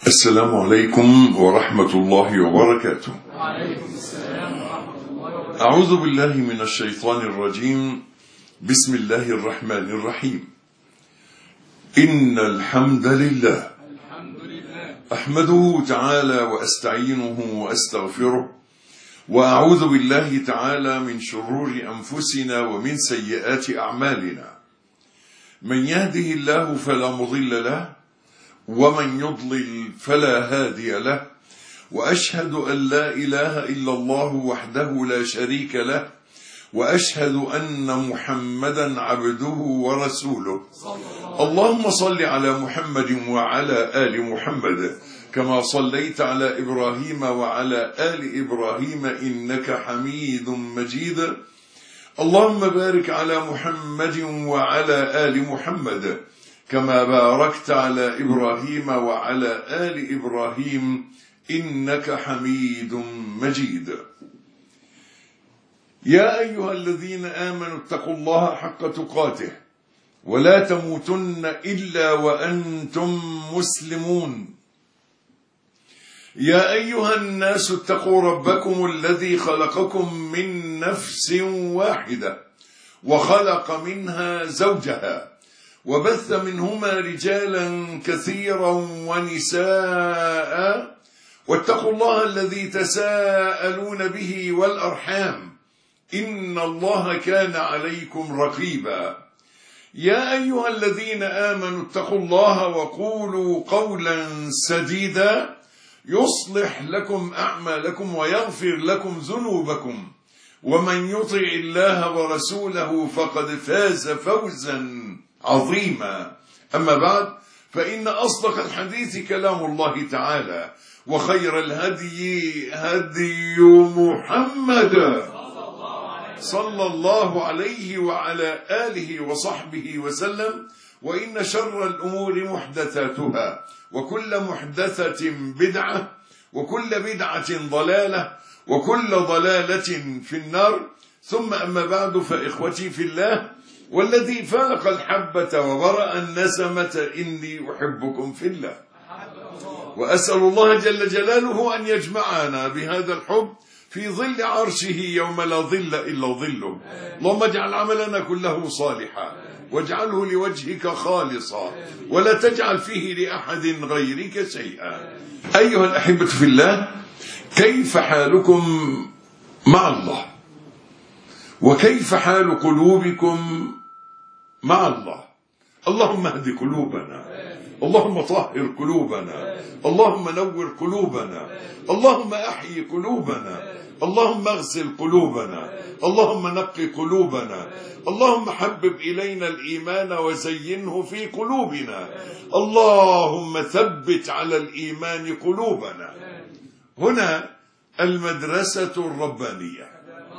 السلام عليكم ورحمة الله وبركاته. وعليكم السلام ورحمة الله وبركاته. أعوذ بالله من الشيطان الرجيم. بسم الله الرحمن الرحيم. إن الحمد لله أحمده تعالى وأستعينه وأستغفره، وأعوذ بالله تعالى من شرور أنفسنا ومن سيئات أعمالنا. من يهده الله فلا مضل له، ومن يضلل فلا هادي له، وأشهد أن لا إله إلا الله وحده لا شريك له، وأشهد أن محمدا عبده ورسوله. اللهم صل على محمد وعلى آل محمد كما صليت على إبراهيم وعلى آل إبراهيم إنك حميد مجيد. اللهم بارك على محمد وعلى آل محمد كما باركت على إبراهيم وعلى آل إبراهيم إنك حميد مجيد. يا أيها الذين آمنوا اتقوا الله حق تقاته ولا تموتن إلا وأنتم مسلمون. يا أيها الناس اتقوا ربكم الذي خلقكم من نفس واحدة وخلق منها زوجها وبث منهما رجالا كثيرا ونساء، واتقوا الله الذي تساءلون به والأرحام إن الله كان عليكم رقيبا. يا أيها الذين آمنوا اتقوا الله وقولوا قولا سديدا يصلح لكم أعمالكم ويغفر لكم ذنوبكم، ومن يطع الله ورسوله فقد فاز فوزا عظيما. أما بعد، فإن أصدق الحديث كلام الله تعالى، وخير الهدي هدي محمد صلى الله عليه وعلى آله وصحبه وسلم، وإن شر الأمور محدثاتها، وكل محدثة بدعة، وكل بدعة ضلالة، وكل ضلالة في النار. ثم أما بعد، فإخوتي في الله والذي فلق الحبة وبرأ النسمة إني أحبكم في الله، وأسأل الله جل جلاله أن يجمعنا بهذا الحب في ظل عرشه يوم لا ظل إلا ظله. اللهم اجعل عملنا كله صالحا، واجعله لوجهك خالصا، ولا تجعل فيه لأحد غيرك شيئا. أيها الأحبة في الله، كيف حالكم مع الله؟ وكيف حال قلوبكم مع الله؟ اللهم اهد قلوبنا، اللهم طهر قلوبنا، اللهم نور قلوبنا، اللهم أحيي قلوبنا، اللهم اغسل قلوبنا، اللهم نقي قلوبنا، اللهم حبب إلينا الإيمان وزينه في قلوبنا، اللهم ثبت على الإيمان قلوبنا. هنا المدرسة الربانية،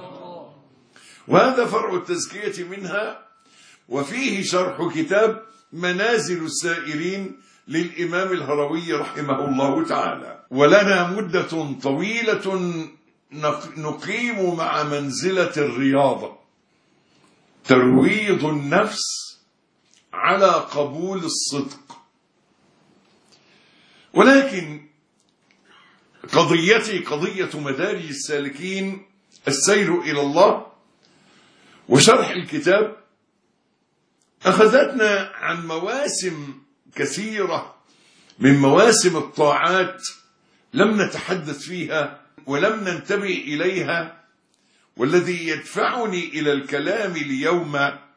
وهذا فرع التزكية منها، وفيه شرح كتاب منازل السائرين للإمام الهروي رحمه الله تعالى. ولنا مدة طويلة نقيم مع منزلة الرياضة، ترويض النفس على قبول الصدق. ولكن قضيتي قضية مدارج السالكين، السير إلى الله، وشرح الكتاب أخذتنا عن مواسم كثيرة من مواسم الطاعات لم نتحدث فيها ولم ننتبه إليها، والذي يدفعني إلى الكلام اليوم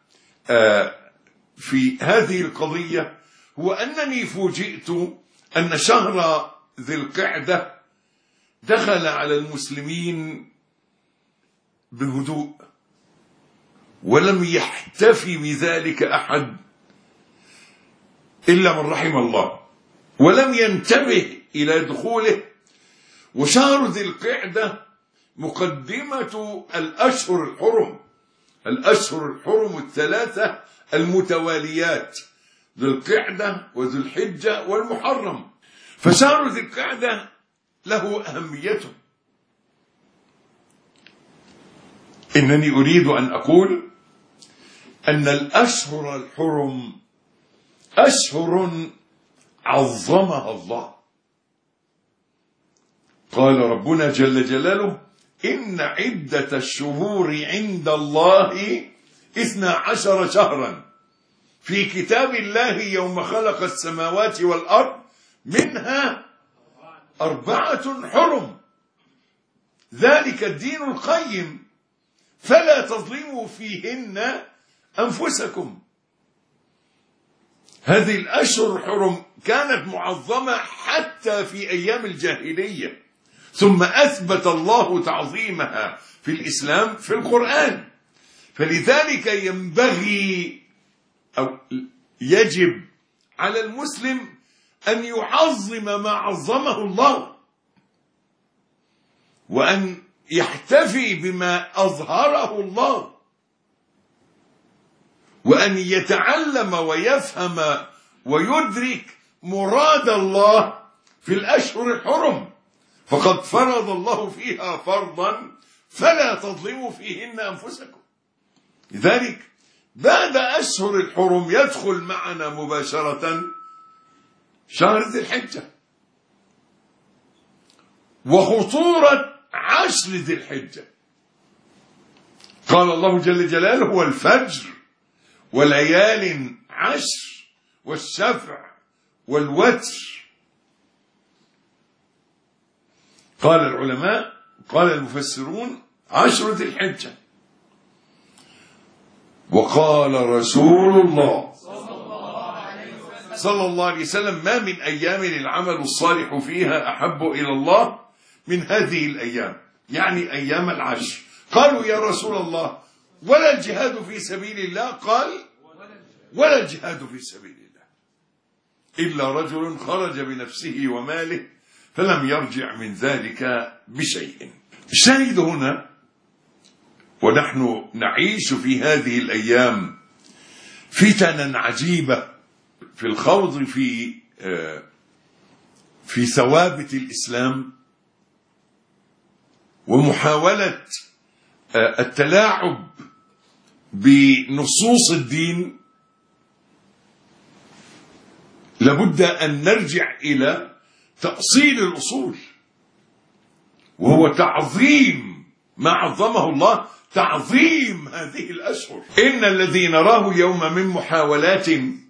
في هذه القضية هو أنني فوجئت أن شهر ذي القعدة دخل على المسلمين بهدوء، ولم يحتفي بذلك أحد إلا من رحم الله، ولم ينتبه إلى دخوله. وشهر ذي القعدة مقدمة الأشهر الحرم، الأشهر الحرم الثلاثة المتواليات، ذي القعدة وذي الحجة والمحرم. فشهر ذي القعدة له أهميته. إنني أريد أن أقول أن الأشهر الحرم أشهر عظمها الله، قال ربنا جل جلاله: إن عدة الشهور عند الله 12 شهرا في كتاب الله يوم خلق السماوات والأرض منها 4 حرم ذلك الدين القيم فلا تظلموا فيهن أنفسكم. هذه الأشهر الحرم كانت معظمة حتى في أيام الجاهلية، ثم أثبت الله تعظيمها في الإسلام في القرآن. فلذلك ينبغي أو يجب على المسلم أن يعظم ما عظمه الله، وأن يحتفي بما أظهره الله، وأن يتعلم ويفهم ويدرك مراد الله في الأشهر الحرم، فقد فرض الله فيها فرضا فلا تظلموا فيهن أنفسكم. لذلك بعد أشهر الحرم يدخل معنا مباشرة شهر ذي الحجة وخطورة 10 ذي الحجة. قال الله جل جلاله: والفجر وليال 10 والشفع والوتر. قال العلماء، قال المفسرون: 10 ذي الحجة. وقال رسول الله صلى الله عليه وسلم: ما من أيام العمل الصالح فيها أحب إلى الله من هذه الأيام، يعني أيام العشر. قالوا: يا رسول الله ولا الجهاد في سبيل الله؟ قال: ولا الجهاد في سبيل الله إلا رجل خرج بنفسه وماله فلم يرجع من ذلك بشيء. الشاهد هنا، ونحن نعيش في هذه الأيام فتنا عجيبة في الخوض في ثوابت الإسلام ومحاولة التلاعب بنصوص الدين، لابد أن نرجع إلى تأصيل الأصول، وهو تعظيم ما عظمه الله، تعظيم هذه الأشهر. إن الذي نراه يوم من محاولات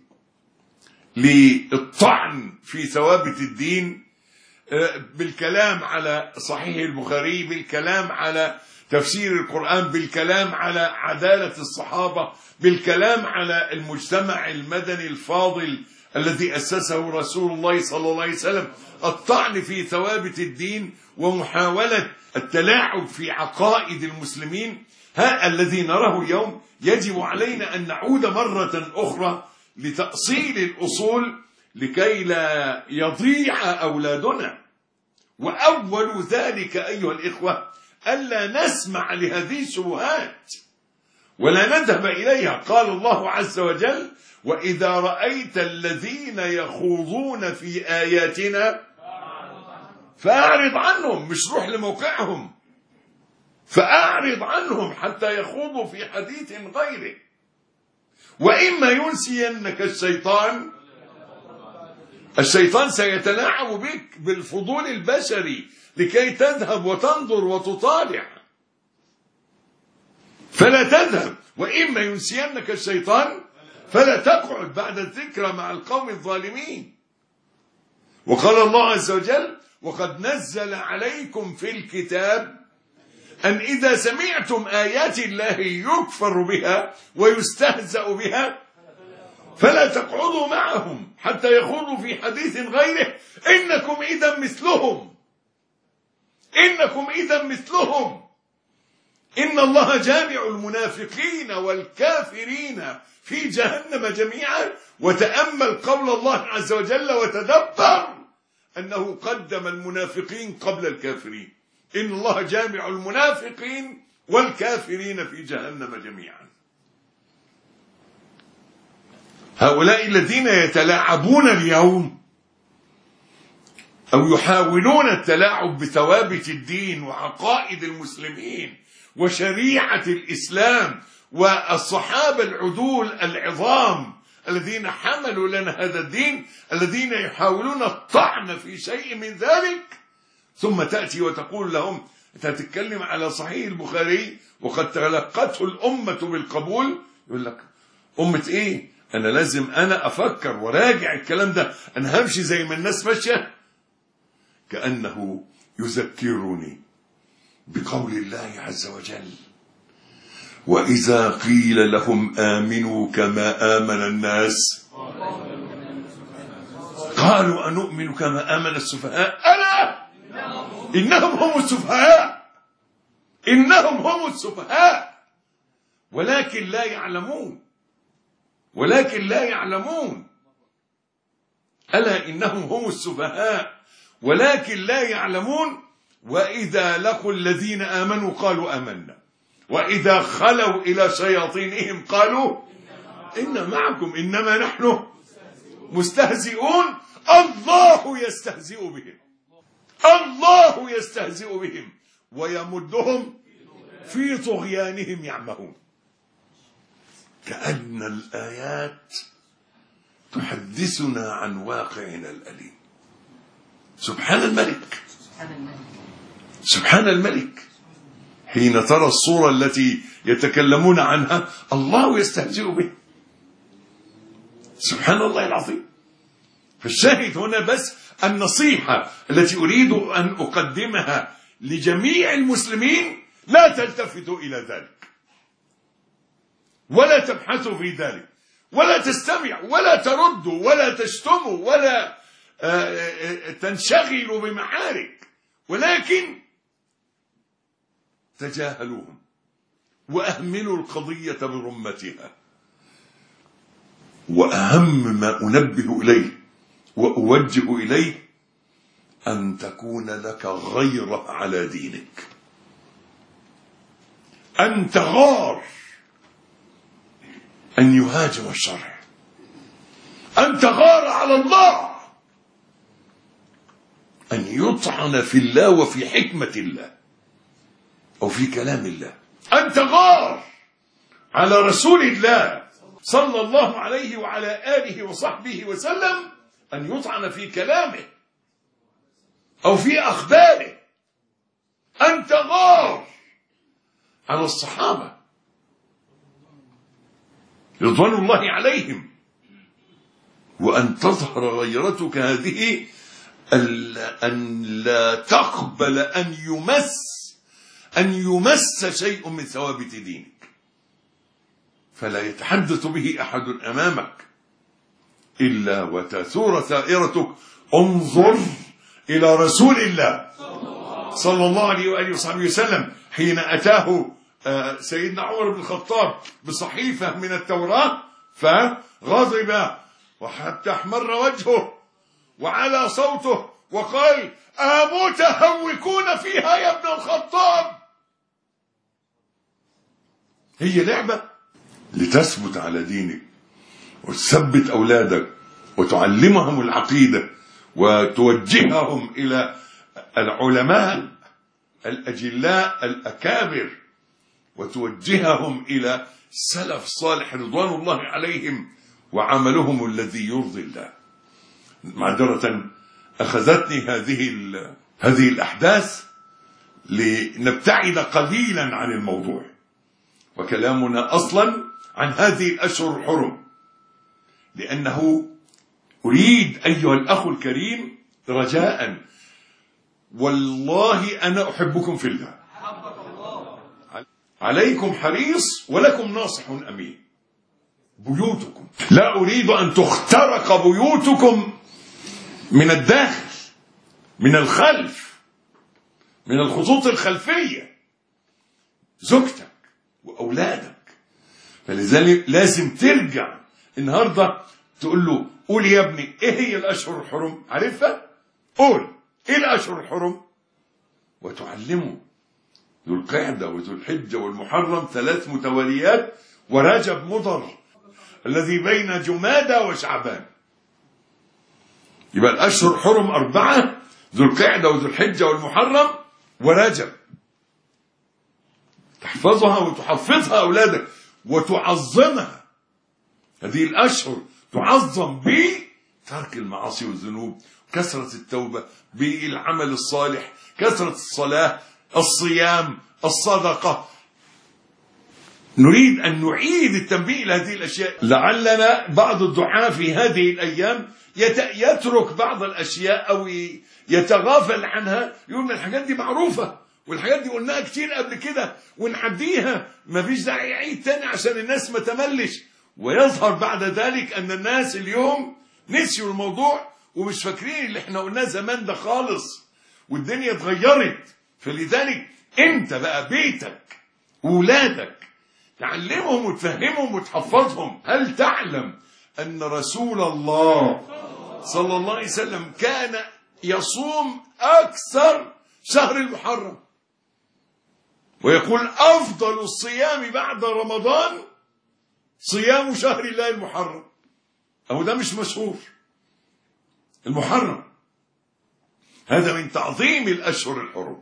للطعن في ثوابت الدين بالكلام على صحيح البخاري، بالكلام على تفسير القرآن، بالكلام على عدالة الصحابة، بالكلام على المجتمع المدني الفاضل الذي أسسه رسول الله صلى الله عليه وسلم، الطعن في ثوابت الدين ومحاولة التلاعب في عقائد المسلمين. الذي نراه اليوم يجب علينا أن نعود مرة أخرى لتأصيل الأصول لكي لا يضيع أولادنا. وأول ذلك أيها الإخوة ألا نسمع لهذه الشبهات ولا نذهب إليها. قال الله عز وجل: وإذا رأيت الذين يخوضون في آياتنا فأعرض عنهم. مش روح لموقعهم، فأعرض عنهم حتى يخوضوا في حديث غيره. وإما ينسينك الشيطان سيتلاعب بك بالفضول البشري لكي تذهب وتنظر وتطالع، فلا تذهب. وإما ينسينك الشيطان فلا تقعد بعد الذكرى مع القوم الظالمين. وقال الله عز وجل: وقد نزل عليكم في الكتاب أن إذا سمعتم آيات الله يكفر بها ويستهزأ بها فلا تقعدوا معهم حتى يخوضوا في حديث غيره إنكم إذا مثلهم. إنكم إذا مثلهم. إن الله جامع المنافقين والكافرين في جهنم جميعا. وتأمل قول الله عز وجل وتدبر أنه قدم المنافقين قبل الكافرين. إن الله جامع المنافقين والكافرين في جهنم جميعا. هؤلاء الذين يتلاعبون اليوم أو يحاولون التلاعب بثوابت الدين وعقائد المسلمين وشريعة الإسلام والصحابة العدول العظام الذين حملوا لنا هذا الدين، الذين يحاولون الطعن في شيء من ذلك، ثم تأتي وتقول لهم أنت تتكلم على صحيح البخاري وقد تلقته الأمة بالقبول. يقول لك أمة إيه؟ أنا لازم أنا أفكر وراجع الكلام ده، أنا همشي زي ما الناس ماشية. كأنه يذكرني بقول الله عز وجل: وإذا قيل لهم آمنوا كما آمن الناس قالوا أنؤمن كما آمن السفهاء ألا إنهم هم السفهاء، إنهم هم السفهاء ولكن لا يعلمون، ولكن لا يعلمون. ألا إنهم هم السفهاء ولكن لا يعلمون. وإذا لقوا الذين آمنوا قالوا آمنا وإذا خلوا إلى شياطينهم قالوا إن معكم إنما نحن مستهزئون. الله يستهزئ بهم، الله يستهزئ بهم ويمدهم في طغيانهم يعمهون. كأن الآيات تحدثنا عن واقعنا الأليم. سبحان الملك، سبحان الملك. حين ترى الصورة التي يتكلمون عنها الله يستهزئ به. سبحان الله العظيم. فالشاهد هنا بس النصيحة التي أريد أن أقدمها لجميع المسلمين: لا تلتفتوا إلى ذلك ولا تبحثوا في ذلك ولا تستمعوا ولا تردوا ولا تشتموا ولا تنشغلوا بمحارك، ولكن تجاهلوهم وأهملوا القضية برمتها. وأهم ما أنبه إليه وأوجه إليه أن تكون لك غيرة على دينك، أن تغار أن يهاجم الشرع، أن تغار على الله، أن يطعن في الله وفي حكمة الله أو في كلام الله، أن تغار على رسول الله صلى الله عليه وعلى آله وصحبه وسلم، أن يطعن في كلامه أو في أخباره، أن تغار على الصحابة رضوان الله عليهم، وأن تظهر غيرتك هذه أن لا تقبل أن يمس شيء من ثوابت دينك، فلا يتحدث به أحد أمامك إلا وتثور ثائرتك. انظر إلى رسول الله صلى الله عليه وآله وصحبه وسلم حين أتاه سيدنا عمر بن الخطاب بصحيفة من التوراة فغضب وحتى احمر وجهه وعلى صوته وقال: أمتهوكون فيها يا ابن الخطاب؟ هي لعبة لتثبت على دينك وتثبت أولادك وتعلمهم العقيدة وتوجههم إلى العلماء الأجلاء الأكابر وتوجههم إلى السلف الصالح رضوان الله عليهم وعملهم الذي يرضي الله. معذرة أخذتني هذه الأحداث لنبتعد قليلا عن الموضوع، وكلامنا أصلا عن هذه الأشهر الحرم، لأنه أريد أيها الأخ الكريم رجاء، والله أنا أحبكم في الله، عليكم حريص ولكم ناصح أمين. بيوتكم لا أريد أن تخترق بيوتكم من الداخل، من الخلف، من الخطوط الخلفية، زوجتك وأولادك. فلذلك لازم ترجع النهاردة تقول له: قول يا ابني إيه هي الأشهر الحرم؟ عارفها؟ قول إيه الأشهر الحرم؟ وتعلمه ذو القعدة وذو الحجة والمحرم 3 متواليات، ورجب مضر الذي بين جمادى وشعبان. يبقى الأشهر الحرم 4: ذو القعدة وذو الحجة والمحرم ورجب. تحفظها وتحفظها أولادك وتعظمها. هذه الأشهر تعظم بترك المعاصي والذنوب، كثرة التوبة، بالعمل الصالح، كثرة الصلاة، الصيام، الصدقة. نريد أن نعيد التنبيه إلى هذه الأشياء. لعلنا بعض الدعاة في هذه الأيام يترك بعض الأشياء أو يتغافل عنها، يقول الحاجات دي معروفة والحاجات دي قلناها كتير قبل كده ونعديها، ما فيش داعي يعيد تاني عشان الناس ما تملش. ويظهر بعد ذلك أن الناس اليوم نسيوا الموضوع ومش فاكرين اللي احنا قلناه زمان ده خالص، والدنيا اتغيرت. فلذلك انت بقى بيتك وولادك تعلمهم وتفهمهم وتحفظهم. هل تعلم أن رسول الله صلى الله عليه وسلم كان يصوم أكثر شهر المحرم، ويقول أفضل الصيام بعد رمضان صيام شهر الله المحرم؟ أو ده مش مشهور؟ المحرم هذا من تعظيم الأشهر الحرم.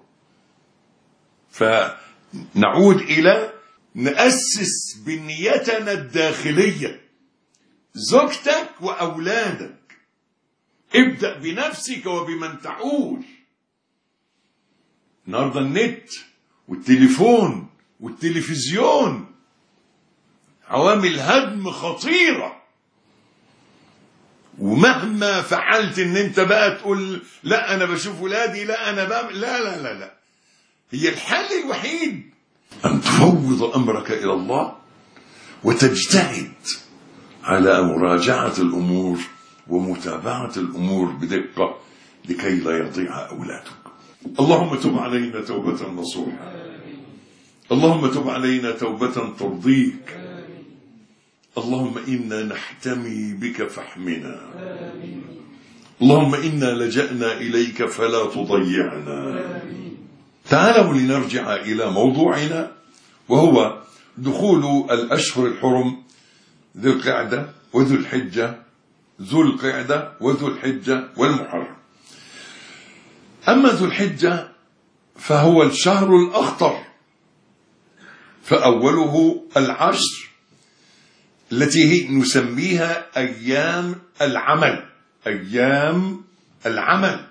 فنعود إلى نأسس بنيتنا الداخلية، زوجتك وأولادك. ابدأ بنفسك وبمن تعول. النهارده النت والتليفون والتلفزيون عوامل هدم خطيرة، ومهما فعلت ان انت بقى تقول لا انا بشوف ولادي، لا انا بعمل، لا لا لا لا، هي الحل الوحيد ان تفوض امرك الى الله وتجتهد على مراجعة الامور ومتابعة الامور بدقة لكي لا يضيع اولادك. اللهم تب علينا توبة نصوحة، اللهم تب علينا توبة ترضيك، اللهم إنا نحتمي بك فاحمنا، اللهم إنا لجأنا إليك فلا تضيعنا. تعالوا لنرجع إلى موضوعنا، وهو دخول الأشهر الحرم ذو القعدة وذو الحجة، ذو القعدة وذو الحجة والمحرم. أما ذو الحجة فهو الشهر الأخطر، فأوله العشر التي نسميها أيام العمل، أيام العمل.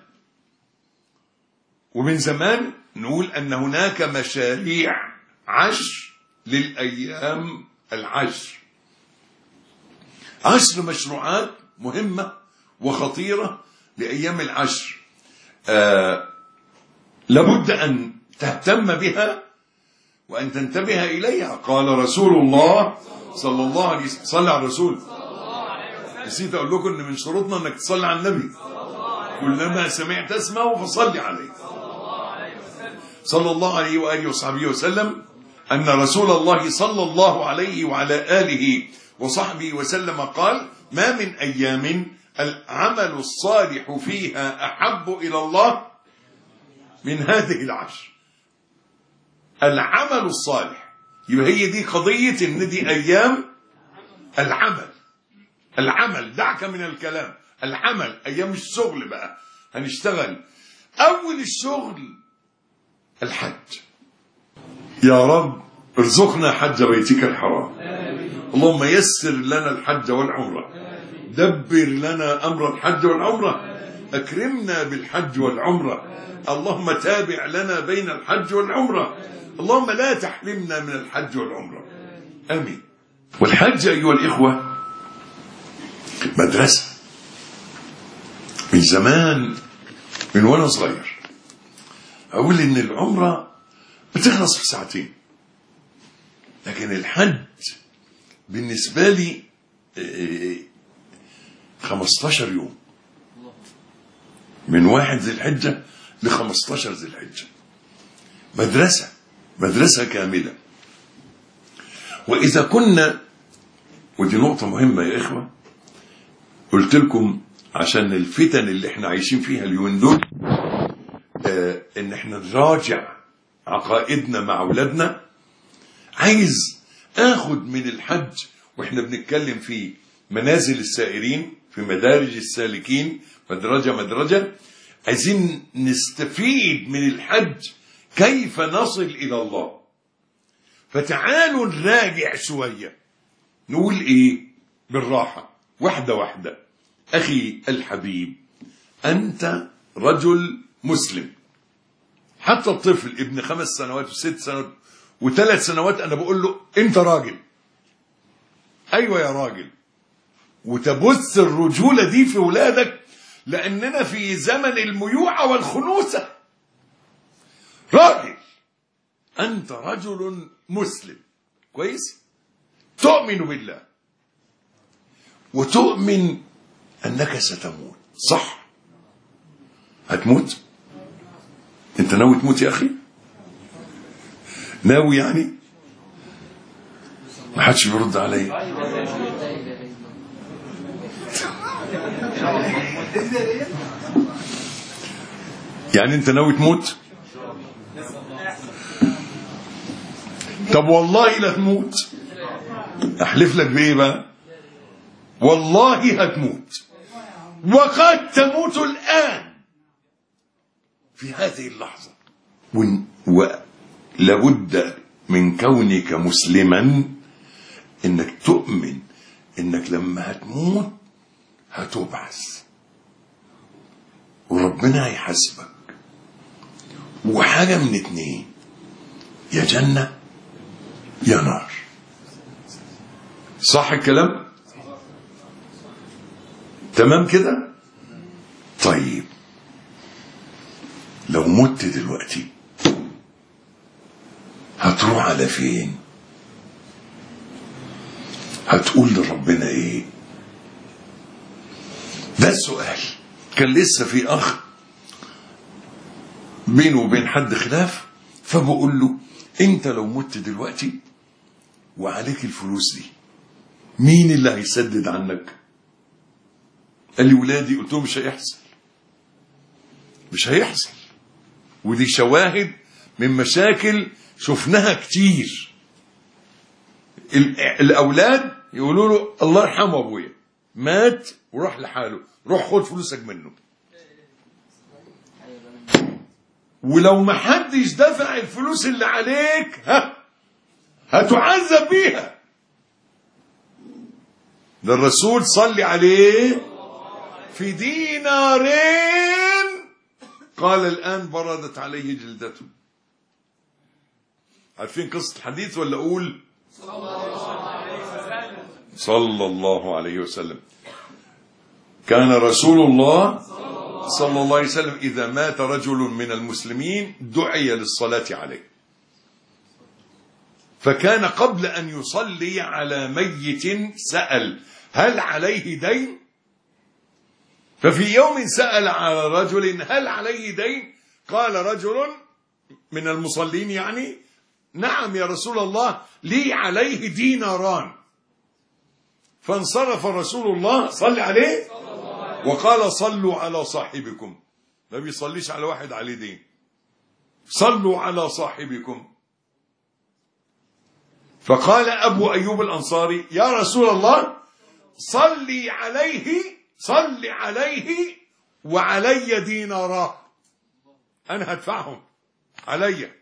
ومن زمان نقول أن هناك مشاريع عشر للأيام العشر، 10 مشروعات مهمة وخطيرة لأيام العشر، لابد أن تهتم بها وأن تنتبه إليها. قال رسول الله صلى الله عليه وسلم، صلى على الرسول. نسيت أقول لكم أن من شروطنا أنك تصلي على النبي، كلما سمعت اسمه فصلي عليه صلى الله عليه وآله وصحبه وسلم، أن رسول الله صلى الله عليه وعلى آله وصحبه وسلم قال: ما من أيام العمل الصالح فيها أحب إلى الله من هذه العشر. العمل الصالح، يبقى هي دي قضية ان دي ايام العمل. العمل، دعك من الكلام، العمل ايام الشغل بقى، هنشتغل. اول الشغل الحج. يا رب ارزقنا حج بيتك الحرام، اللهم يسر لنا الحج والعمرة، دبر لنا امر الحج والعمرة، اكرمنا بالحج والعمرة، اللهم تابع لنا بين الحج والعمرة، اللهم لا تحرمنا من الحج والعمرة، آمين. والحج أيها الإخوة مدرسة. من زمان، من وأنا صغير، أقول إن العمرة بتخلص في 2 ساعات، لكن الحج بالنسبة لي 15 يوم، من 1 ذي الحجة ل15 ذي الحجة. مدرسة كاملة. وإذا كنا، ودي نقطة مهمة يا إخوة، قلت لكم عشان الفتن اللي احنا عايشين فيها اليومين دول، ان احنا نراجع عقائدنا مع أولادنا. عايز اخد من الحج واحنا بنتكلم في منازل السائرين، في مدارج السالكين، مدرجة، عايزين نستفيد من الحج كيف نصل إلى الله. فتعالوا نراجع شوية، نقول إيه بالراحة، واحدة واحدة. أخي الحبيب، أنت رجل مسلم. حتى الطفل ابن 5 سنوات و6 سنوات و3 سنوات أنا بقول له أنت راجل. أيوة يا راجل. وتبث الرجولة دي في ولادك، لأننا في زمن الميوعة والخنوسة. راجل، أنت رجل مسلم كويس، تؤمن بالله وتؤمن أنك ستموت. صح؟ هتموت؟ أنت ناوي تموت يا أخي؟ ناوي يعني؟ ما حدش بيرد علي. يعني أنت ناوي تموت؟ طب والله لا تموت. أحلف لك بإيه بقى؟ والله هتموت، وقد تموت الآن في هذه اللحظة. ولابد من كونك مسلما انك تؤمن انك لما هتموت هتبعث وربنا هيحاسبك، وحاجة من 2، يا جنة يا نار. صح الكلام؟ تمام كده؟ طيب لو مت دلوقتي هتروح على فين؟ هتقول لربنا ايه؟ ده السؤال. كان لسه في اخ بينه وبين حد خلاف، فبقول له انت لو مت دلوقتي وعليك الفلوس دي مين اللي هيسدد عنك؟ قال لي ولادي. قلت له مش هيحصل، مش هيحصل. ودي شواهد من مشاكل شفناها كتير. الأولاد يقولوا له الله يرحمه أبويا مات وراح لحاله، روح خد فلوسك منه. ولو ما حدش دفع الفلوس اللي عليك هتعذب بيها. ده الرسول صلي عليه في دينارين قال الآن بردت عليه جلدته. عارفين قصة الحديث ولا أقول؟ صلى الله عليه وسلم. كان رسول الله صلى الله عليه وسلم إذا مات رجل من المسلمين دعي للصلاة عليه، فكان قبل أن يصلي على ميت سأل هل عليه دين؟ ففي يوم سأل على رجل هل عليه دين؟ قال رجل من المصلين يعني نعم يا رسول الله لي عليه ديناران. فانصرف رسول الله صلى عليه وقال صلوا على صاحبكم. ما بيصليش على واحد عليه دين، صلوا على صاحبكم. فقال أبو أيوب الأنصاري يا رسول الله صلي عليه وعلي ديناران، أنا هدفعهم علي.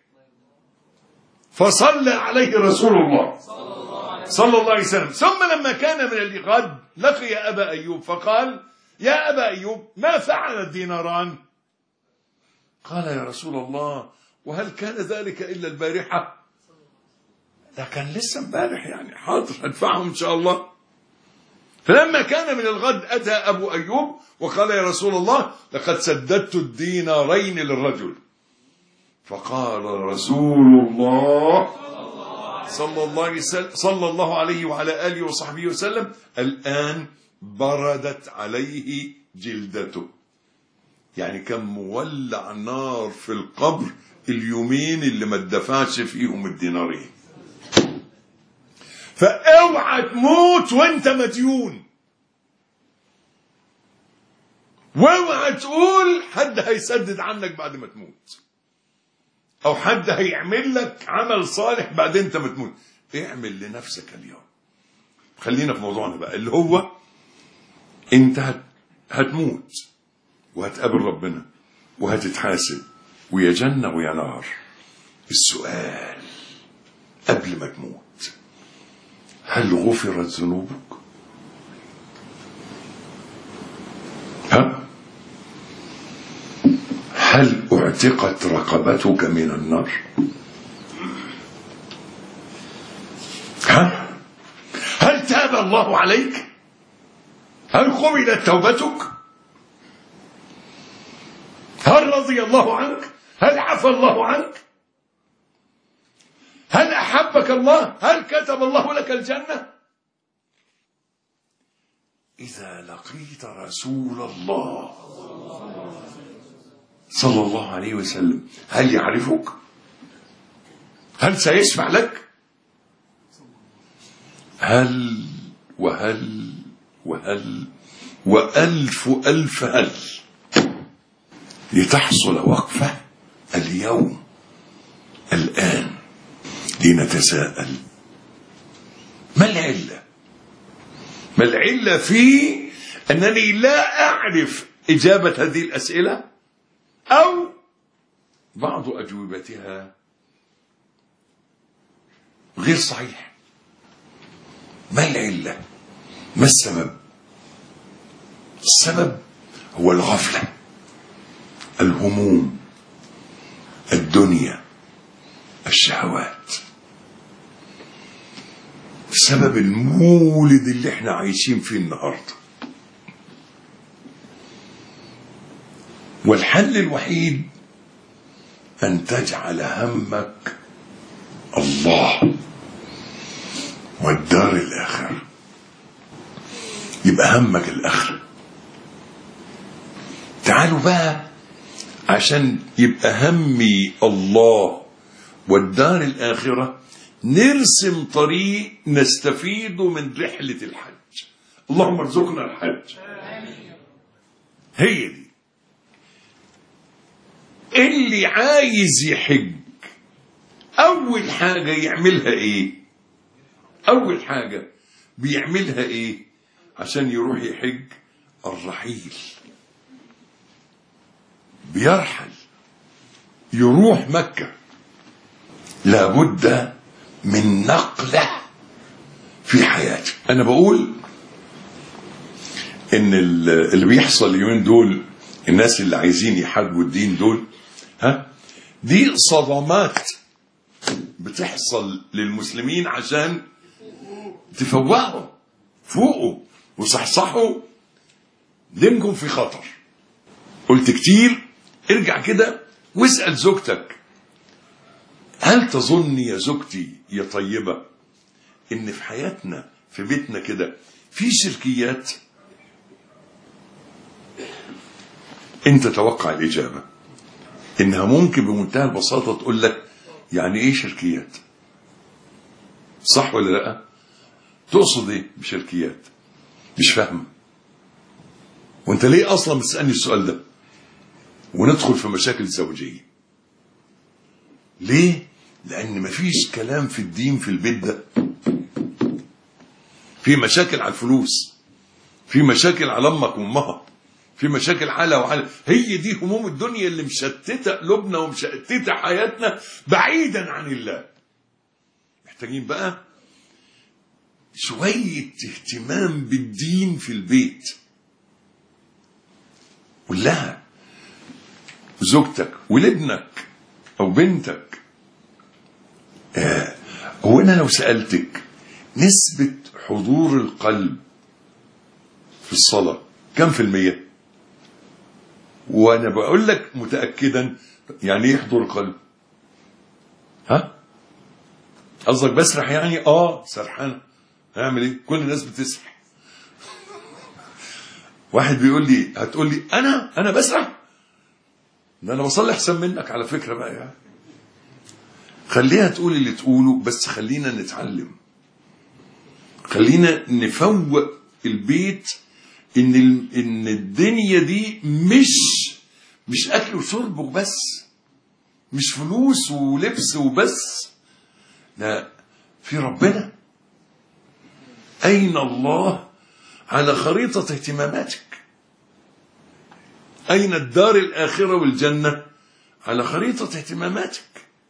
فصلى عليه رسول الله صلى الله عليه وسلم. ثم لما كان من الغد لقي أبا أيوب فقال يا أبا أيوب ما فعل الديناران؟ قال يا رسول الله وهل كان ذلك إلا البارحة؟ ده كان لسه امبارح يعني، حاضر هدفعهم إن شاء الله. فلما كان من الغد أتى أبو أيوب وقال يا رسول الله لقد سددت الدينارين للرجل. فقال رسول الله صلى الله عليه وعلى آله وصحبه وسلم الآن بردت عليه جلدته. يعني كان مولع نار في القبر اليومين اللي ما اتدفعش فيهم الدينارين. فاوعى تموت وانت مديون، واوعى تقول حد هيسدد عنك بعد ما تموت، او حد هيعمل لك عمل صالح بعد انت ما تموت. اعمل لنفسك اليوم. خلينا في موضوعنا بقى اللي هو انت هتموت وهتقابل ربنا وهتتحاسب، ويا جنة ويا نار. السؤال قبل ما تموت هل غفرت ذنوبك؟ هل اعتقت رقبتك من النار؟ هل تاب الله عليك؟ هل قبلت توبتك؟ هل رضي الله عنك؟ هل عفى الله عنك؟ هل أحبك الله؟ هل كتب الله لك الجنة؟ إذا لقيت رسول الله صلى الله عليه وسلم هل يعرفك؟ هل سيسمع لك؟ هل وهل وهل وألف ألف هل لتحصل وقفة اليوم الآن لنتساءل ما العلة؟ ما العلة في أنني لا أعرف إجابة هذه الأسئلة أو بعض أجوبتها غير صحيح؟ ما العلة؟ ما السبب؟ السبب هو الغفلة، الهموم، الدنيا، الشهوات. سبب المولد اللي احنا عايشين فيه النهارده. والحل الوحيد أن تجعل همك الله والدار الآخرة. يبقى همك الآخرة. تعالوا بقى عشان يبقى همي الله والدار الآخرة نرسم طريق نستفيد من رحلة الحج. اللهم ارزقنا الحج. هي دي اللي عايز يحج أول حاجة يعملها إيه؟ أول حاجة بيعملها إيه عشان يروح يحج؟ الرحيل. بيرحل يروح مكة. لابد من نقلة في حياته. أنا بقول إن اللي بيحصل اليومين دول، الناس اللي عايزين يحاربوا الدين دول، دي صدمات بتحصل للمسلمين عشان تفوقوا، فوقوا وصحصحوا. دينكم في خطر. قلت كتير، ارجع كده واسأل زوجتك: هل تظن يا زوجتي يا طيبة ان في حياتنا في بيتنا كده في شركيات؟ انت توقع الإجابة انها ممكن بمنتهى البساطة تقول لك يعني ايه شركيات؟ صح ولا لا؟ تقصد ايه بشركيات؟ مش فاهم. وانت ليه اصلا بتسألني السؤال ده وندخل في مشاكل زوجية؟ ليه؟ لان مفيش كلام في الدين في البيت ده. في مشاكل على الفلوس، في مشاكل على امك وامها، في مشاكل على وعلى. هي دي هموم الدنيا اللي مشتتة قلوبنا ومشتتة حياتنا بعيدا عن الله. محتاجين بقى شوية اهتمام بالدين في البيت. قول لها زوجتك ولابنك او بنتك، هو انا لو سألتك نسبة حضور القلب في الصلاة كم في المية؟ وانا بقول لك متأكدا يعني ايه يحضر القلب؟ قصدك بسرح يعني؟ سرحان. هعمل ايه؟ كل الناس بتسرح. واحد بيقول لي، هتقول لي انا بسرح؟ ده انا بصلي احسن منك على فكرة بقى. يعني خليها تقول اللي تقوله، بس خلينا نتعلم، خلينا نفوق البيت ان الدنيا دي مش اكل وشرب وبس، مش فلوس ولبس وبس. لا، في ربنا. اين الله على خريطة اهتماماتك؟ اين الدار الاخرة والجنة على خريطة اهتماماتك؟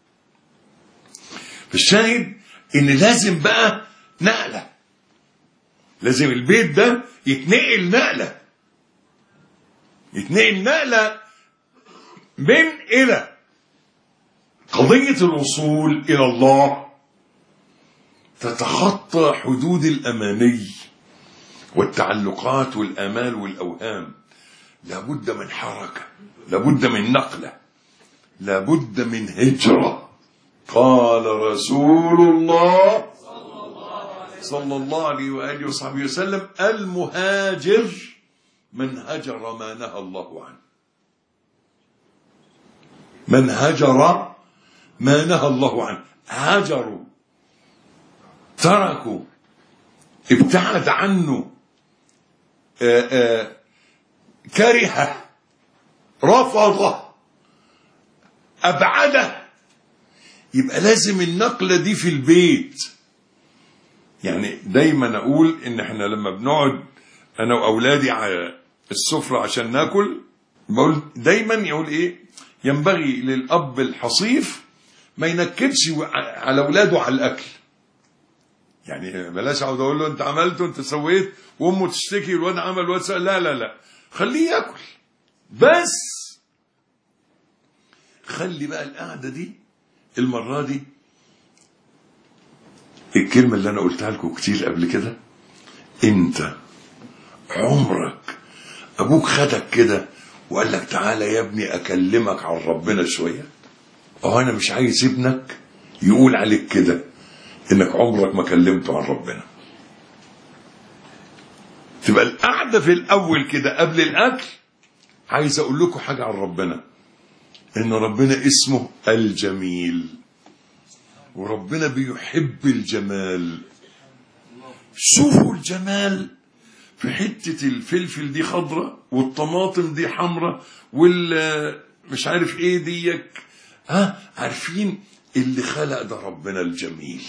فالشاهد ان لازم بقى نقلة، لازم البيت ده يتنقل نقلة من إلى. قضية الوصول إلى الله تتخطى حدود الأماني والتعلقات والآمال والأوهام. لابد من حركة، لابد من نقلة، لابد من هجرة. قال رسول الله صلى الله عليه وآله وصحبه وسلم: المهاجر من هجر ما نهى الله عنه. من هجر ما نهى الله عنه. هاجروا، تركوا، ابتعد عنه، كره، رفض، أبعده. يبقى لازم النقلة دي في البيت. يعني دايما أقول إن احنا لما بنقعد أنا وأولادي على السفرة عشان ناكل، بقول دايما يقول إيه: ينبغي للأب الحصيف ما ينكدش على أولاده على الأكل. يعني بلاش أقعد أقول له أنت عملت وأنت سويت وأمه تشتكي والواد عمل والواد سوى. لا لا لا، خليه ياكل، بس خلي بقى القعدة دي المرة دي الكلمة اللي أنا قلتها لكم كتير قبل كده: أنت عمرك أبوك خدك كده وقال لك تعالى يا ابني أكلمك عن ربنا شوية؟ أنا مش عايز ابنك يقول عليك كده إنك عمرك ما كلمته عن ربنا. تبقى القعدة في الأول كده قبل الأكل: عايز أقول لكم حاجة عن ربنا، إن ربنا اسمه الجميل، وربنا بيحب الجمال. شوفوا الجمال في حتة الفلفل دي خضرة والطماطم دي حمرة مش عارف ايه ديك. عارفين اللي خلق ده ربنا الجميل،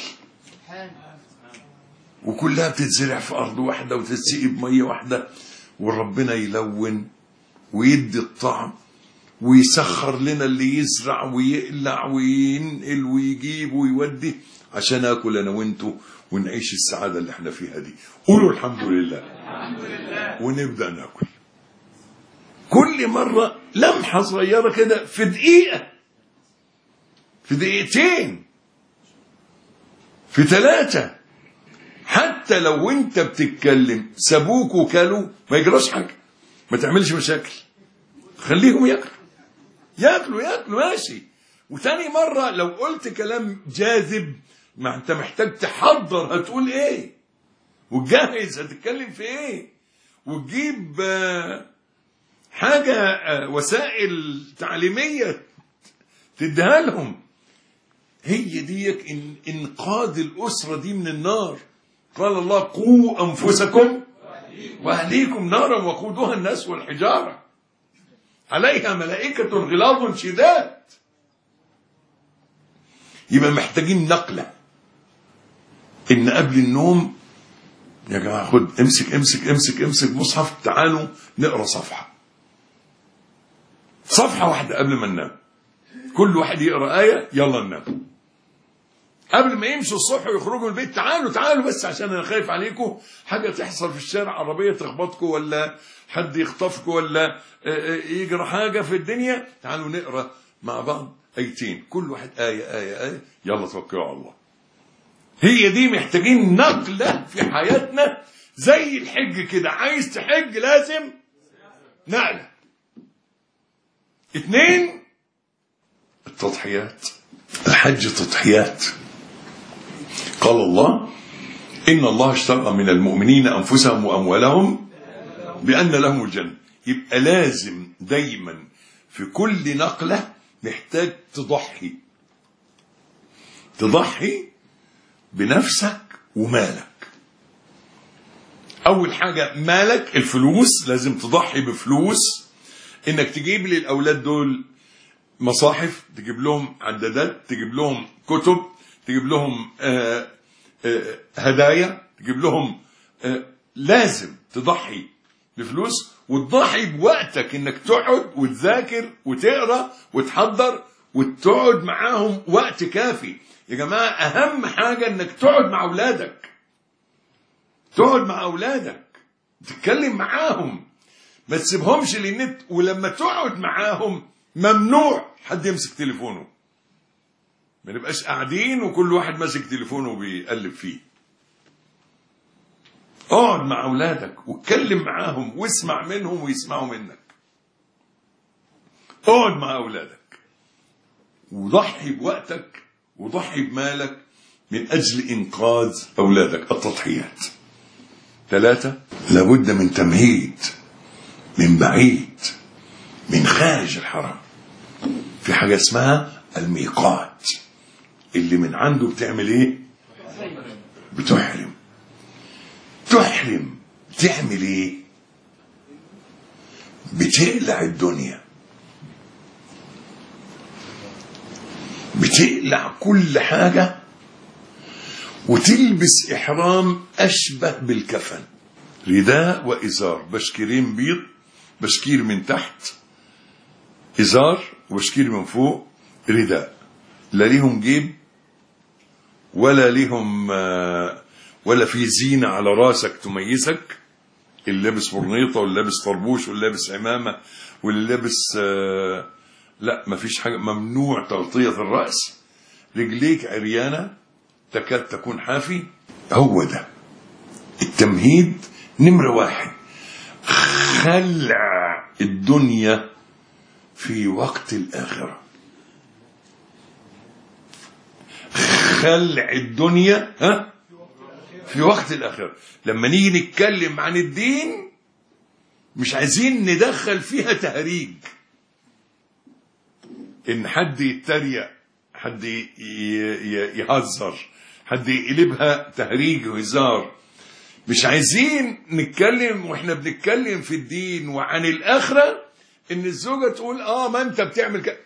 وكلها بتتزرع في أرض واحدة وتتسقي بمية واحدة، وربنا يلون ويدي الطعم ويسخر لنا اللي يزرع ويقلع وينقل ويجيب ويودي عشان اكل انا وانتو ونعيش السعادة اللي احنا فيها دي. قولوا الحمد لله. الحمد لله. ونبدأ ناكل كل مرة لمحة صغيرة كده، في دقيقة، في دقيقتين، في 3. حتى لو انت بتتكلم سابوك وكلوا ما يجراش حاجة، ما تعملش مشاكل، خليهم ياكلوا ماشي. وتاني مرة لو قلت كلام جاذب، ما انت محتاج تحضر هتقول ايه، وتجهز هتتكلم في ايه، وتجيب حاجة وسائل تعليمية تديها لهم. هي ديك انقاذ الأسرة دي من النار. قال الله: قوا أنفسكم وأهليكم نارا وقودها الناس والحجارة عليها ملائكة غلاظ شداد. يبقى محتاجين نقلة، إن قبل النوم يا جماعة خد امسك مصحف، تعالوا نقرأ صفحة واحدة قبل ما ننام. كل واحد يقرأ آية، يلا ننام. قبل ما يمشوا الصبح ويخرجوا من البيت: تعالوا بس عشان أنا خايف عليكم حاجة تحصل في الشارع، عربية تخبطكم ولا حد يخطفكم ولا يجرى حاجة في الدنيا. تعالوا نقرأ مع بعض آيتين، كل واحد آية، يلا توكلوا على الله. هي دي محتاجين نقلة في حياتنا، زي الحج كده. عايز تحج لازم نقلة. 2 التضحيات. الحج تضحيات. قال الله: إن الله اشترى من المؤمنين أنفسهم وأموالهم بأن لهم الجنة. يبقى لازم دايما في كل نقلة محتاج تضحي بنفسك ومالك. أول حاجة مالك، الفلوس، لازم تضحي بفلوس، إنك تجيب للأولاد دول مصاحف، تجيب لهم عدادات، تجيب لهم كتب، تجيب لهم هدايا، تجيب لهم لازم تضحي بفلوس، وتضحي بوقتك انك تقعد وتذاكر وتقرا وتحضر وتقعد معاهم وقت كافي. يا جماعة اهم حاجة انك تقعد مع اولادك، تتكلم معاهم، ما تسيبهمش للنت. ولما تقعد معاهم ممنوع حد يمسك تليفونه، ما نبقاش قاعدين وكل واحد ماسك تليفونه وبيقلب فيه. اقعد مع اولادك واتكلم معاهم واسمع منهم ويسمعوا منك. اقعد مع اولادك وضحي بوقتك وضحي بمالك من اجل انقاذ اولادك. التضحيات 3. لابد من تمهيد من بعيد من خارج الحرم. في حاجة اسمها الميقات، اللي من عنده بتعمل ايه؟ بتحرم. تحرم تعمل ايه؟ بتقلع الدنيا، بتقلع كل حاجة وتلبس إحرام أشبه بالكفن، رداء وإزار، بشكيرين بيض، بشكير من تحت إزار وبشكير من فوق رداء، لا ليهم جيب ولا ليهم ولا في زينة على راسك تميزك، اللي لابس برنيطة واللي لابس طربوش واللي لابس عمامة واللي لابس لا، مفيش حاجة، ممنوع تغطية الرأس، رجليك عريانة تكاد تكون حافي. هو ده التمهيد نمرة 1. خلع الدنيا في وقت الآخرة، خلع الدنيا في وقت الآخرة. لما نيجي نتكلم عن الدين مش عايزين ندخل فيها تهريج، ان حد يتريق، حد يهزر، حد يقلبها تهريج وهزار. مش عايزين نتكلم واحنا بنتكلم في الدين وعن الآخرة ان الزوجة تقول ما انت بتعمل كده.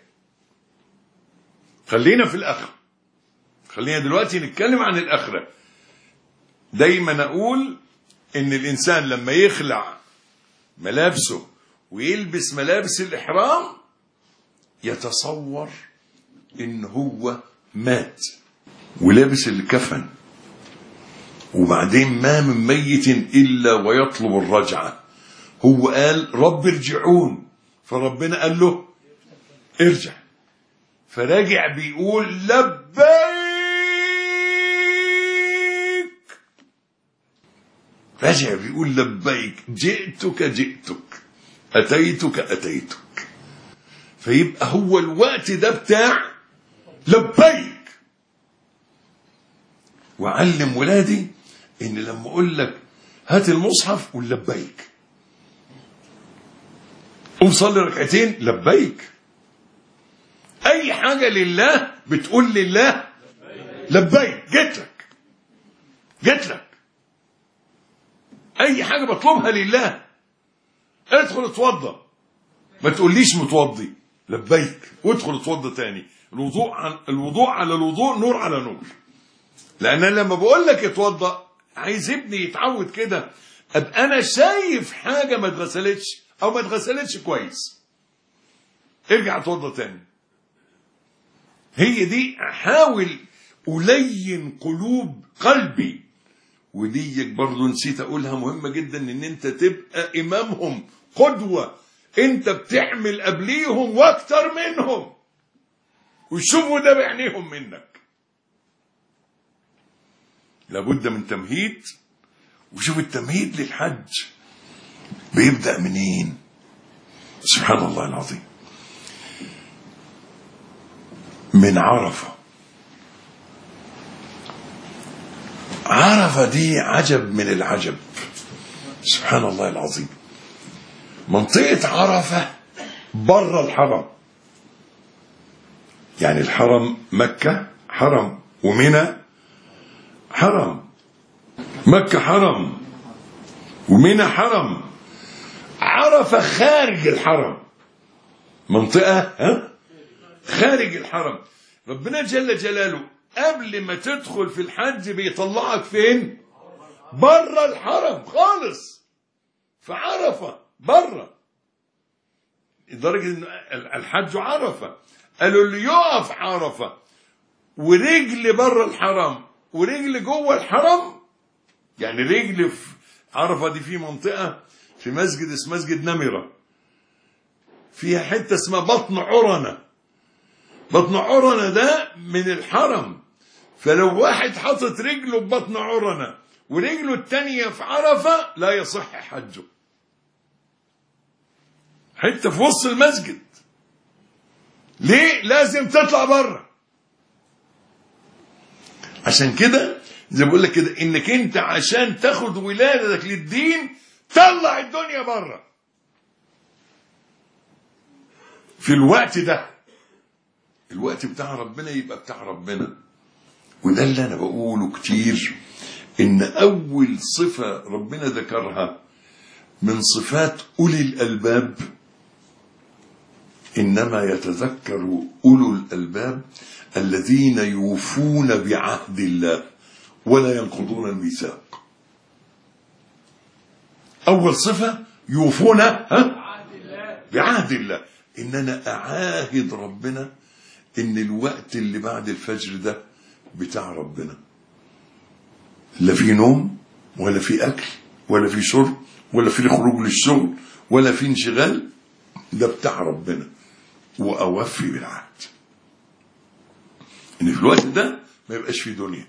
خلينا في الآخرة، خلينا دلوقتي نتكلم عن الآخرة. دايما اقول ان الانسان لما يخلع ملابسه ويلبس ملابس الإحرام يتصور ان هو مات ولابس الكفن، وبعدين ما من ميت الا ويطلب الرجعة. هو قال رب ارجعون، فربنا قال له ارجع، فراجع بيقول لبيك، راجع بيقول لبيك، جئتك جئتك، أتيتك أتيتك. فيبقى هو الوقت ده بتاع لبيك. وعلم ولادي ان لما اقول لك هات المصحف قول لبيك، قوم صلي ركعتين لبيك، اي حاجة لله بتقول لله لبيك، جيت لك اي حاجة بطلبها لله. ادخل اتوضى، ما تقوليش متوضي، لبيك، وادخل اتوضى تاني. الوضوء على الوضوء، نور على نور. لان انا لما بقول لك اتوضى عايز ابني يتعود كده، ابقى انا شايف حاجه ما اتغسلتش او ما اتغسلتش كويس، ارجع اتوضى تاني. هي دي، احاول الين قلوب قلبي. ودي برضو نسيت اقولها، مهمه جدا ان انت تبقى امامهم، قدوه، انت بتعمل قبليهم واكتر منهم، ويشوفوا ده بعينيهم منك. لابد من تمهيد. وشوف التمهيد للحج بيبدأ منين؟ سبحان الله العظيم، من عرفة. عرفة دي عجب من العجب، سبحان الله العظيم. منطقة عرفة بره الحرم، يعني الحرم مكة حرم ومنى حرم، مكة حرم ومنى حرم، عرفة خارج الحرم، منطقة خارج الحرم. ربنا جل جلاله قبل ما تدخل في الحج بيطلعك فين؟ بره الحرم خالص، في عرفة بره، لدرجة ان الحج عرفة. قالوا اللي يقف عرفة ورجل بره الحرم ورجل جوه الحرم، يعني رجل في عرفة دي في منطقة في مسجد اسمه مسجد نمرة، فيها حتة اسمها بطن عرنة. بطن عرنة ده من الحرم، فلو واحد حطت رجله ببطن عرنة ورجله التانية في عرفة لا يصح حجه. حتة في وسط المسجد. ليه؟ لازم تطلع بره. عشان كده زي بقول لك كده، انك انت عشان تاخد ولادتك للدين طلع الدنيا بره في الوقت ده. الوقت بتاع ربنا يبقى بتاع ربنا. وده اللي انا بقوله كتير، ان اول صفة ربنا ذكرها من صفات اولي الالباب، انما يتذكر اولو الالباب الذين يوفون بعهد الله ولا ينقضون الميثاق. اول صفة يوفون بعهد الله، ان انا اعاهد ربنا ان الوقت اللي بعد الفجر ده بتاع ربنا، لا في نوم ولا في اكل ولا في شرب ولا في خروج للشغل ولا في انشغال، ده بتاع ربنا. واوفي بالعهد، ان في الوقت ده ما يبقاش في دنيا،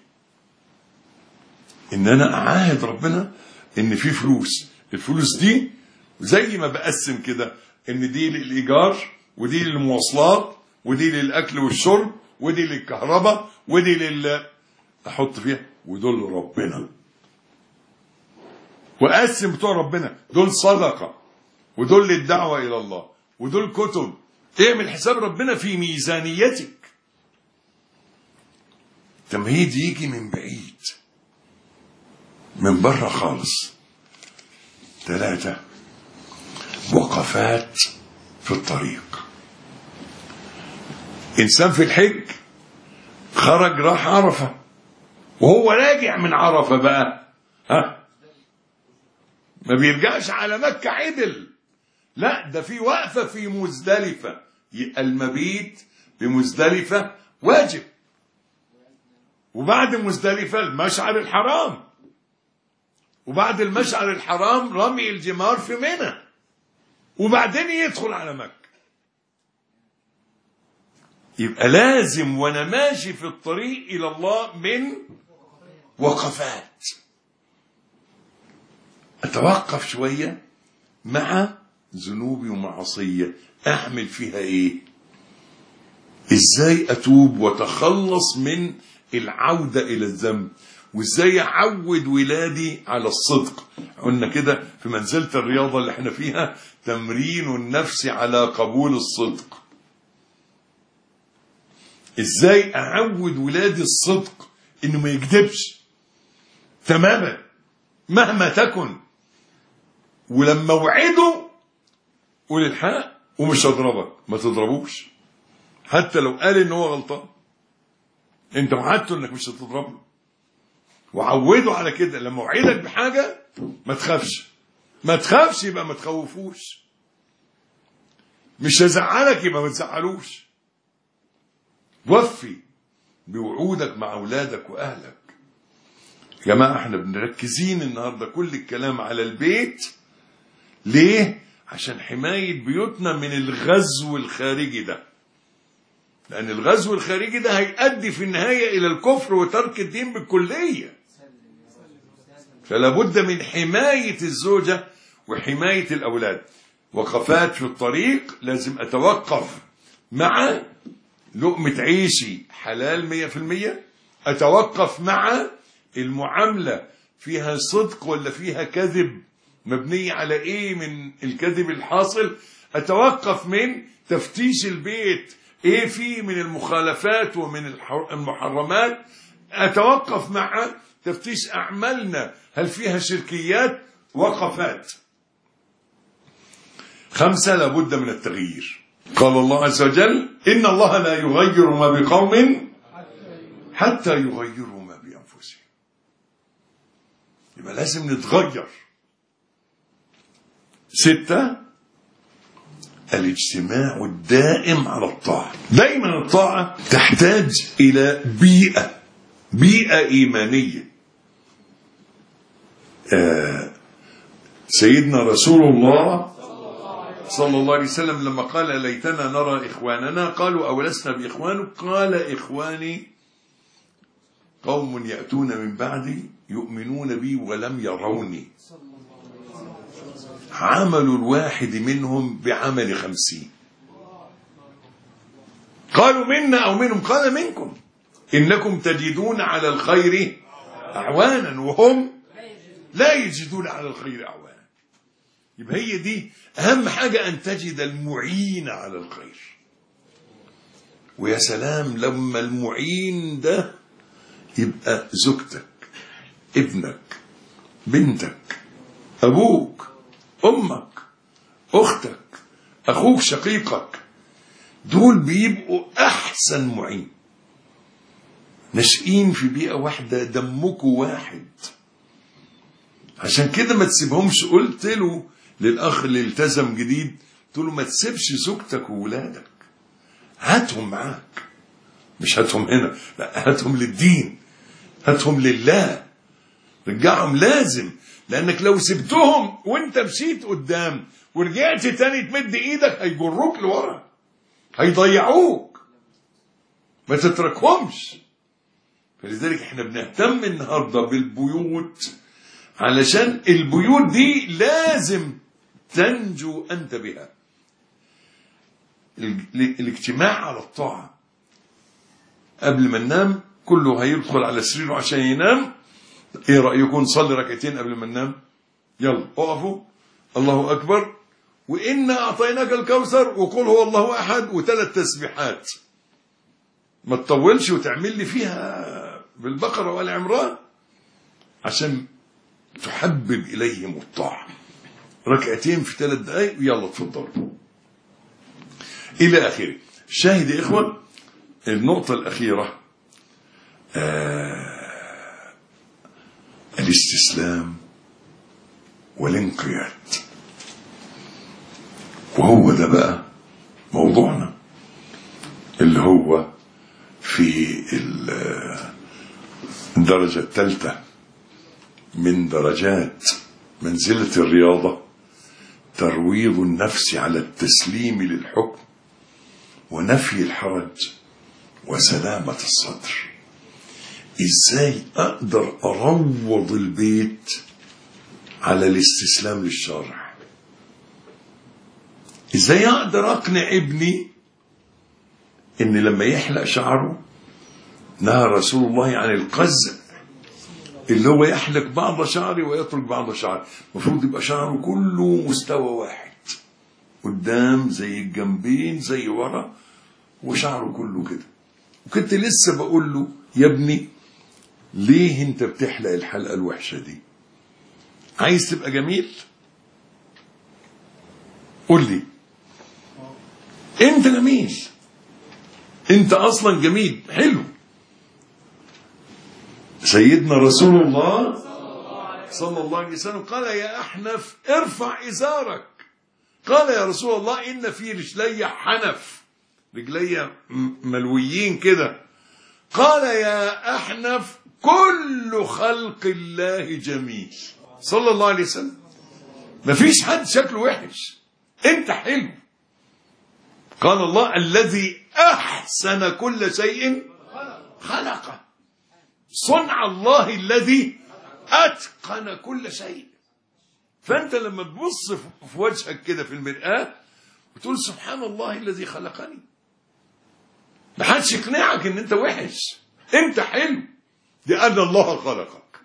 ان انا اعاهد ربنا ان في فلوس، الفلوس دي زي ما بقسم كده، ان دي للايجار ودي للمواصلات ودي للاكل والشرب ودي للكهرباء ودي احط فيها، ودول ربنا. واقسم بتوع ربنا، دول صدقه ودول للدعوه الى الله ودول كتب. تعمل حساب ربنا في ميزانيتك. تمهيد يجي من بعيد، من بره خالص. 3 وقفات في الطريق. انسان في الحج خرج راح عرفة، وهو راجع من عرفة بقى ما بيرجعش على مكة عدل، لا ده في وقفة في مزدلفة. المبيت بمزدلفة واجب، وبعد مزدلفة المشعر الحرام، وبعد المشعر الحرام رمي الجمار في منى، وبعدين يدخل على مكة. يبقى لازم وانا ماشي في الطريق الى الله من وقفات، اتوقف شوية مع ذنوبي ومعصية. اعمل فيها ايه؟ ازاي اتوب واتخلص من العودة الى الذنب؟ وازاي اعود ولادي على الصدق؟ قلنا كده في منزلة الرياضة اللي احنا فيها، تمرين النفس على قبول الصدق. ازاي اعود ولادي الصدق، انه ما يكذبش تماما مهما تكن، ولما اوعده قول الحق ومش هضربك، ما تضربوش حتى لو قال ان هو غلطان. انت وعدته انك مش هتضربه، وعوده على كده. لما اوعدك بحاجه ما تخافش، ما تخافش يبقى ما تخوفوش. مش هزعلك يبقى ما تزعلوش. وفي بوعودك مع اولادك واهلك. يا جماعه احنا بنركزين النهارده كل الكلام على البيت. ليه؟ عشان حمايه بيوتنا من الغزو الخارجي ده، لان الغزو الخارجي ده هيؤدي في النهايه الى الكفر وترك الدين بالكليه. فلا بد من حمايه الزوجه وحمايه الاولاد. وقفات في الطريق، لازم اتوقف مع لقمة عيشي حلال 100%. اتوقف مع المعاملة فيها صدق ولا فيها كذب، مبنية على ايه من الكذب الحاصل. اتوقف من تفتيش البيت، ايه فيه من المخالفات ومن المحرمات. اتوقف مع تفتيش اعمالنا، هل فيها شركيات. وقفات. 5 لابد من التغيير. قال الله عز وجل: إن الله لا يغير ما بقوم حتى يغيروا ما بأنفسهم. يبقى لازم نتغير. 6 الاجتماع الدائم على الطاعة. دائما الطاعة تحتاج إلى بيئة إيمانية. سيدنا رسول الله صلى الله عليه وسلم لما قال ليتنا نرى إخواننا، قالوا أولسنا بإخوانك؟ قال إخواني قوم يأتون من بعدي يؤمنون بي ولم يروني، عمل الواحد منهم بعمل 50. قالوا منا أو منهم؟ قال منكم، إنكم تجدون على الخير أعوانا وهم لا يجدون على الخير أعوانا. يبقى هي دي أهم حاجة، أن تجد المعين على الخير. ويا سلام لما المعين ده يبقى زوجتك، ابنك، بنتك، أبوك، أمك، أختك، أخوك، شقيقك، دول بيبقوا أحسن معين. ناشئين في بيئة واحدة، دمكوا واحد. عشان كده ما تسيبهمش. قلت له للأخ اللي التزم جديد، قلت له ما تسيبش زوجتك وولادك، هاتهم معاك. مش هاتهم هنا، لا، هاتهم للدين، هاتهم لله، رجعهم لازم. لأنك لو سبتهم وانت مشيت قدام ورجعت تاني تمد ايدك، هيجروك لورا، هيضيعوك، ما تتركهمش. فلذلك احنا بنهتم النهارده بالبيوت، علشان البيوت دي لازم تنجو أنت بها. الاجتماع على الطاعة، قبل ما ننام كله هيدخل على سريره عشان ينام. ايه رأيكم نصلي ركعتين قبل ما ننام؟ يلا اقفوا، الله أكبر، وإنا أعطيناك الكوثر، وقل هو الله أحد، و3 تسبيحات. ما تطولش وتعمل لي فيها بالبقرة والعمران، عشان تحبب إليهم الطاعة. ركعتين في 3 دقائق، ويلا تفضلوا إلى آخره. شاهد يا إخوة، النقطة الأخيرة الاستسلام والانقياد. وهو ده بقى موضوعنا، اللي هو في الدرجة الثالثة من درجات منزلة الرياضة، ترويض النفس على التسليم للحكم ونفي الحرج وسلامة الصدر. ازاي اقدر اروض البيت على الاستسلام للشرع؟ ازاي اقدر اقنع ابني ان لما يحلق شعره، نهى رسول الله عن القزع، اللي هو يحلق بعض شعري ويترك بعض شعري. المفروض يبقى شعره كله مستوى واحد، قدام زي الجنبين زي ورا، وشعره كله كده. وكنت لسه بقول له يا ابني ليه انت بتحلق الحلقة الوحشة دي؟ عايز تبقى جميل؟ قول لي انت جميل، انت اصلا جميل حلو. سيدنا رسول الله صلى الله عليه وسلم قال يا أحنف ارفع إزارك. قال يا رسول الله إن في رجلي حنف، رجلي ملويين كده. قال يا أحنف كل خلق الله جميل، صلى الله عليه وسلم. مفيش حد شكله وحش، انت حلو. قال الله الذي أحسن كل شيء خلقه، صنع الله الذي أتقن كل شيء. فأنت لما تبص في وجهك كده في المرآة وتقول سبحان الله الذي خلقني، ما حدش يقنعك ان انت وحش، انت حلو، لأن الله خلقك.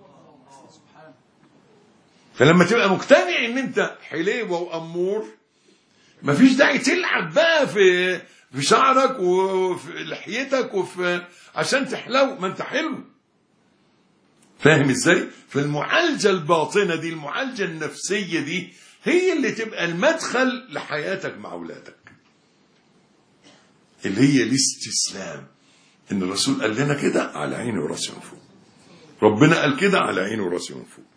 فلما تبقى مقتنع ان انت حليوة وأمور، مفيش داعي تلعب بقى في شعرك وفي لحيتك عشان تحلو، ما انت حلو. فاهم ازاي؟ فالمعالجة الباطنة دي، المعالجة النفسية دي، هي اللي تبقى المدخل لحياتك مع أولادك، اللي هي الاستسلام. ان الرسول قال لنا كده على عيني وراسي من فوق، ربنا قال كده على عيني وراسي من فوق.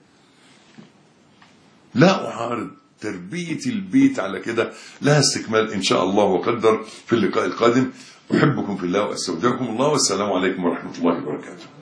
لا أعارض تربية البيت على كده، لها استكمال إن شاء الله وقدر في اللقاء القادم. أحبكم في الله وأستودعكم الله، والسلام عليكم ورحمة الله وبركاته.